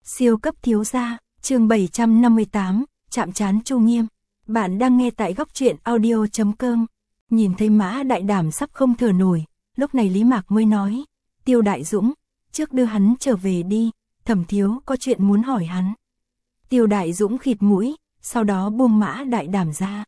Siêu cấp thiếu gia, chương 758, chạm trán Chu Nghiêm. Bạn đang nghe tại góc truyện audio.com. Nhìn thấy Mã Đại Đảm sắp không thở nổi, lúc này Lý Mạc mới nói, Tiêu Đại Dũng, trước đưa hắn trở về đi, Thẩm thiếu có chuyện muốn hỏi hắn. Tiêu Đại Dũng khịt mũi, sau đó buông Mã Đại Đảm ra.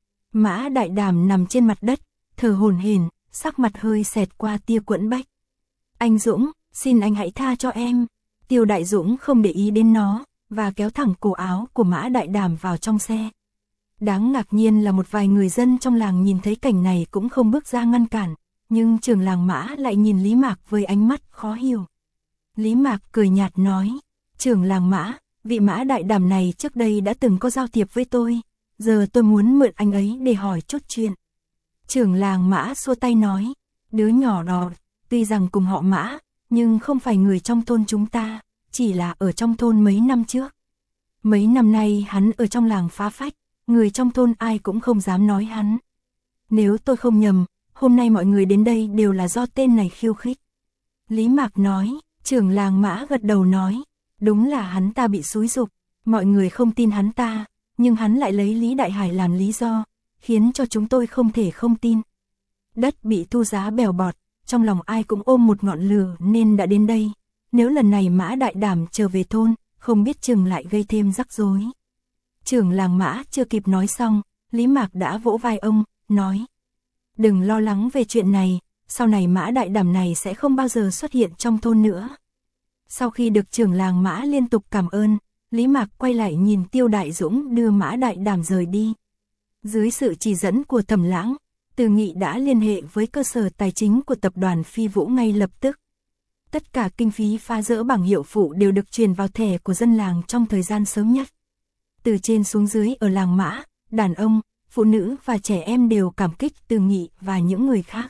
Mã Đại Đảm nằm trên mặt đất, thở hổn hển, sắc mặt hơi xẹt qua tia quẫn bách. Anh Dũng, xin anh hãy tha cho em. Tiêu Đại Dũng không để ý đến nó, và kéo thẳng cổ áo của Mã Đại Đảm vào trong xe. Đáng ngạc nhiên là một vài người dân trong làng nhìn thấy cảnh này cũng không bước ra ngăn cản, nhưng trưởng làng Mã lại nhìn Lý Mạc với ánh mắt khó hiểu. Lý Mạc cười nhạt nói, trưởng làng Mã, vị Mã Đại Đảm này trước đây đã từng có giao thiệp với tôi, giờ tôi muốn mượn anh ấy để hỏi chút chuyện. Trưởng làng Mã xua tay nói, đứa nhỏ đó, tuy rằng cùng họ Mã, nhưng không phải người trong thôn chúng ta, chỉ là ở trong thôn mấy năm trước. Mấy năm nay hắn ở trong làng phá phách, người trong thôn ai cũng không dám nói hắn. Nếu tôi không nhầm, hôm nay mọi người đến đây đều là do tên này khiêu khích. Lý Mạc nói, trưởng làng Mã gật đầu nói, đúng là hắn ta bị xúi giục, mọi người không tin hắn ta, nhưng hắn lại lấy Lý Đại Hải làm lý do, khiến cho chúng tôi không thể không tin. Đất bị thu giá bèo bọt, trong lòng ai cũng ôm một ngọn lửa nên đã đến đây. Nếu lần này Mã Đại Đảm trở về thôn, không biết chừng lại gây thêm rắc rối. Trưởng làng Mã chưa kịp nói xong, Lý Mạc đã vỗ vai ông, nói, đừng lo lắng về chuyện này, sau này Mã Đại Đảm này sẽ không bao giờ xuất hiện trong thôn nữa. Sau khi được trưởng làng Mã liên tục cảm ơn, Lý Mạc quay lại nhìn Tiêu Đại Dũng đưa Mã Đại Đảm rời đi. Dưới sự chỉ dẫn của Thẩm Lãng, Từ Nghị đã liên hệ với cơ sở tài chính của tập đoàn Phi Vũ ngay lập tức. Tất cả kinh phí phá dỡ bảng hiệu phụ đều được truyền vào thẻ của dân làng trong thời gian sớm nhất. Từ trên xuống dưới ở làng Mã, đàn ông, phụ nữ và trẻ em đều cảm kích Từ Nghị và những người khác.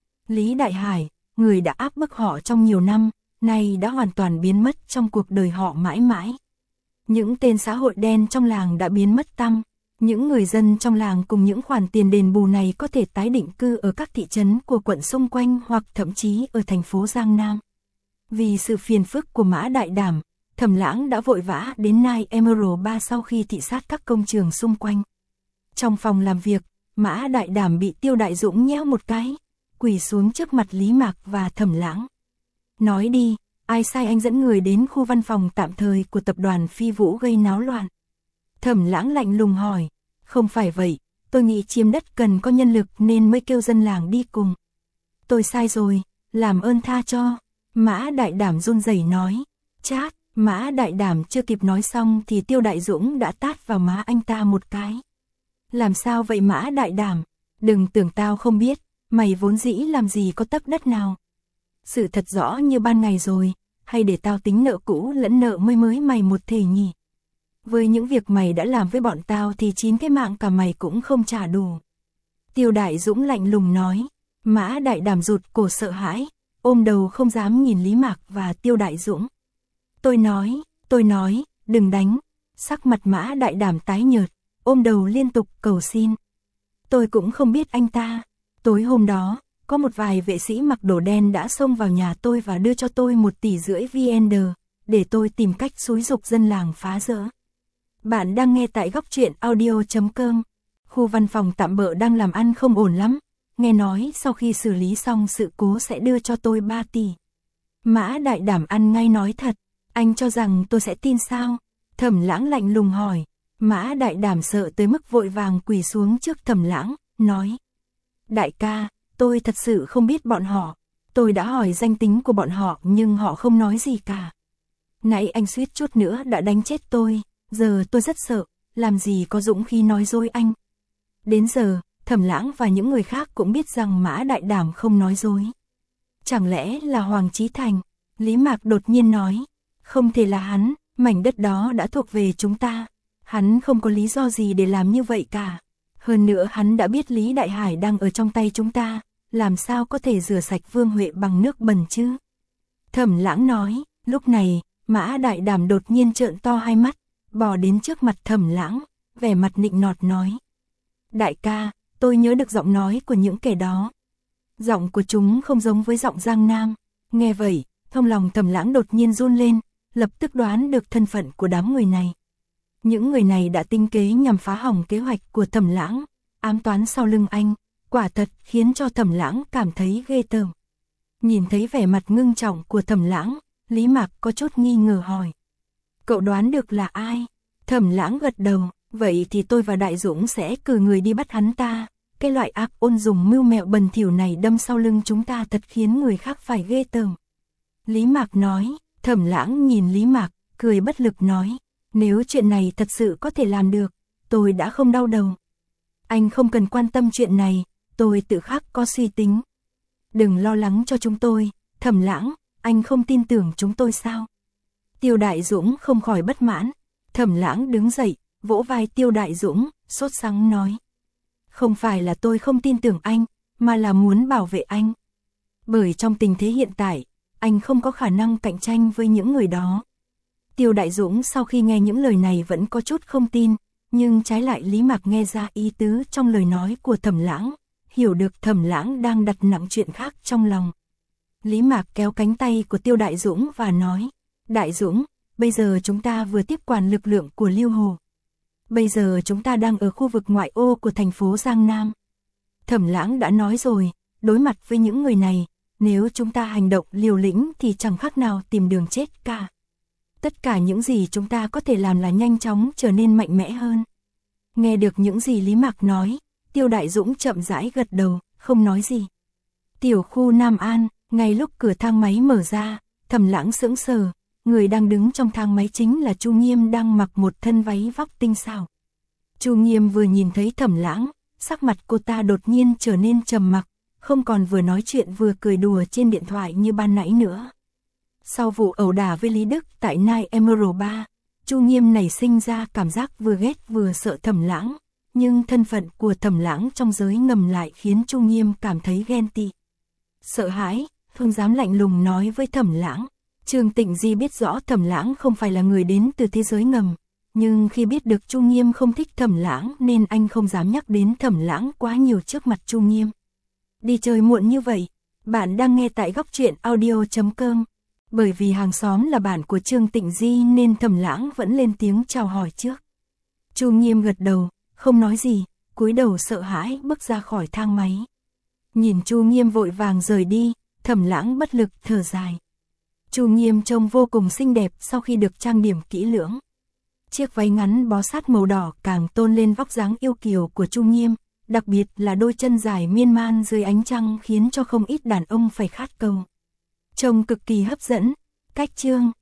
Lý Đại Hải, người đã áp bức họ trong nhiều năm, nay đã hoàn toàn biến mất trong cuộc đời họ mãi mãi. Những tên xã hội đen trong làng đã biến mất tăm. Những người dân trong làng cùng những khoản tiền đền bù này có thể tái định cư ở các thị trấn của quận xung quanh hoặc thậm chí ở thành phố Giang Nam. Vì sự phiền phức của Mã Đại Đảm, Thẩm Lãng đã vội vã đến Nile Emerald Bar sau khi thị sát các công trường xung quanh. Trong phòng làm việc, Mã Đại Đảm bị Tiêu Đại Dũng nhéo một cái, quỳ xuống trước mặt Lý Mạc và Thẩm Lãng. Nói đi, ai sai anh dẫn người đến khu văn phòng tạm thời của tập đoàn Phi Vũ gây náo loạn? Thẩm Lãng lạnh lùng hỏi, không phải vậy, tôi nghĩ chiếm đất cần có nhân lực nên mới kêu dân làng đi cùng. Tôi sai rồi, làm ơn tha cho. Mã Đại Đảm run rẩy nói, chát. Mã Đại Đảm chưa kịp nói xong thì Tiêu Đại Dũng đã tát vào má anh ta một cái. Làm sao vậy Mã Đại Đảm? Đừng tưởng tao không biết, mày vốn dĩ làm gì có tấc đất nào. Sự thật rõ như ban ngày rồi, hay để tao tính nợ cũ lẫn nợ mới mày một thể nhỉ? Với những việc mày đã làm với bọn tao thì 9 cái mạng cả mày cũng không trả đủ. Tiêu Đại Dũng lạnh lùng nói. Mã Đại Đảm rụt cổ sợ hãi, ôm đầu không dám nhìn Lý Mạc và Tiêu Đại Dũng. Tôi nói, đừng đánh. Sắc mặt Mã Đại Đảm tái nhợt, ôm đầu liên tục cầu xin. Tôi cũng không biết anh ta. Tối hôm đó, có một vài vệ sĩ mặc đồ đen đã xông vào nhà tôi và đưa cho tôi 1,5 tỷ VN để tôi tìm cách xúi giục dân làng phá rỡ. Bạn đang nghe tại góc truyện audio.com. Khu văn phòng tạm bợ đang làm ăn không ổn lắm. Nghe nói sau khi xử lý xong sự cố sẽ đưa cho tôi 3 tỷ. Mã Đại Đảm ăn ngay nói thật. Anh cho rằng tôi sẽ tin sao? Thẩm Lãng lạnh lùng hỏi. Mã Đại Đảm sợ tới mức vội vàng quỳ xuống trước Thẩm Lãng, nói. Đại ca, tôi thật sự không biết bọn họ. Tôi đã hỏi danh tính của bọn họ nhưng họ không nói gì cả. Nãy anh suýt chút nữa đã đánh chết tôi. Giờ tôi rất sợ, làm gì có dũng khí nói dối anh. Đến giờ, Thẩm Lãng và những người khác cũng biết rằng Mã Đại Đảm không nói dối. Chẳng lẽ là Hoàng Chí Thành? Lý Mạc đột nhiên nói. Không thể là hắn, mảnh đất đó đã thuộc về chúng ta. Hắn không có lý do gì để làm như vậy cả. Hơn nữa hắn đã biết Lý Đại Hải đang ở trong tay chúng ta, làm sao có thể rửa sạch Vương Huệ bằng nước bẩn chứ? Thẩm Lãng nói. Lúc này, Mã Đại Đảm đột nhiên trợn to hai mắt, bò đến trước mặt Thẩm Lãng, vẻ mặt nịnh nọt nói. Đại ca, tôi nhớ được giọng nói của những kẻ đó. Giọng của chúng không giống với giọng Giang Nam. Nghe vậy, trong lòng Thẩm Lãng đột nhiên run lên, lập tức đoán được thân phận của đám người này. Những người này đã tinh kế nhằm phá hỏng kế hoạch của Thẩm Lãng, ám toán sau lưng anh, quả thật khiến cho Thẩm Lãng cảm thấy ghê tởm. Nhìn thấy vẻ mặt ngưng trọng của Thẩm Lãng, Lý Mạc có chút nghi ngờ hỏi. Cậu đoán được là ai? Thẩm Lãng gật đầu, vậy thì tôi và Đại Dũng sẽ cử người đi bắt hắn ta. Cái loại ác ôn dùng mưu mẹo bẩn thỉu này đâm sau lưng chúng ta thật khiến người khác phải ghê tởm. Lý Mạc nói. Thẩm Lãng nhìn Lý Mạc, cười bất lực nói. Nếu chuyện này thật sự có thể làm được, tôi đã không đau đầu. Anh không cần quan tâm chuyện này, tôi tự khắc có suy tính. Đừng lo lắng cho chúng tôi, Thẩm Lãng, anh không tin tưởng chúng tôi sao? Tiêu Đại Dũng không khỏi bất mãn. Thẩm Lãng đứng dậy, vỗ vai Tiêu Đại Dũng, sốt sắng nói. Không phải là tôi không tin tưởng anh, mà là muốn bảo vệ anh. Bởi trong tình thế hiện tại, anh không có khả năng cạnh tranh với những người đó. Tiêu Đại Dũng sau khi nghe những lời này vẫn có chút không tin, nhưng trái lại Lý Mạc nghe ra ý tứ trong lời nói của Thẩm Lãng, hiểu được Thẩm Lãng đang đặt nặng chuyện khác trong lòng. Lý Mạc kéo cánh tay của Tiêu Đại Dũng và nói, Đại Dũng, bây giờ chúng ta vừa tiếp quản lực lượng của Liêu Hồ. Bây giờ chúng ta đang ở khu vực ngoại ô của thành phố Giang Nam. Thẩm Lãng đã nói rồi, đối mặt với những người này, nếu chúng ta hành động liều lĩnh thì chẳng khác nào tìm đường chết cả. Tất cả những gì chúng ta có thể làm là nhanh chóng trở nên mạnh mẽ hơn. Nghe được những gì Lý Mạc nói, Tiêu Đại Dũng chậm rãi gật đầu, không nói gì. Tiểu khu Nam An, ngay lúc cửa thang máy mở ra, Thẩm Lãng sững sờ, người đang đứng trong thang máy chính là Chu Nghiêm đang mặc một thân váy vóc tinh xảo. Chu Nghiêm vừa nhìn thấy Thẩm Lãng, sắc mặt cô ta đột nhiên trở nên trầm mặc, không còn vừa nói chuyện vừa cười đùa trên điện thoại như ban nãy nữa. Sau vụ ẩu đả với Lý Đức tại Night Emerald Bar, Chu Nghiêm nảy sinh ra cảm giác vừa ghét vừa sợ Thẩm Lãng, nhưng thân phận của Thẩm Lãng trong giới ngầm lại khiến Chu Nghiêm cảm thấy ghen tị. Sợ hãi, không dám lạnh lùng nói với Thẩm Lãng. Trương Tịnh Di biết rõ Thẩm Lãng không phải là người đến từ thế giới ngầm, nhưng khi biết được Chu Nghiêm không thích Thẩm Lãng nên anh không dám nhắc đến Thẩm Lãng quá nhiều trước mặt Chu Nghiêm. Đi chơi muộn như vậy, bạn đang nghe tại góc truyện audio.com. Bởi vì hàng xóm là bạn của Trương Tịnh Di nên Thẩm Lãng vẫn lên tiếng chào hỏi trước. Chu Nghiêm gật đầu, không nói gì, cúi đầu sợ hãi bước ra khỏi thang máy. Nhìn Chu Nghiêm vội vàng rời đi, Thẩm Lãng bất lực thở dài. Chu Nghiêm trông vô cùng xinh đẹp sau khi được trang điểm kỹ lưỡng. Chiếc váy ngắn bó sát màu đỏ càng tôn lên vóc dáng yêu kiều của Chu Nghiêm, đặc biệt là đôi chân dài miên man dưới ánh trăng khiến cho không ít đàn ông phải khát cầu. Trông cực kỳ hấp dẫn. Cách chương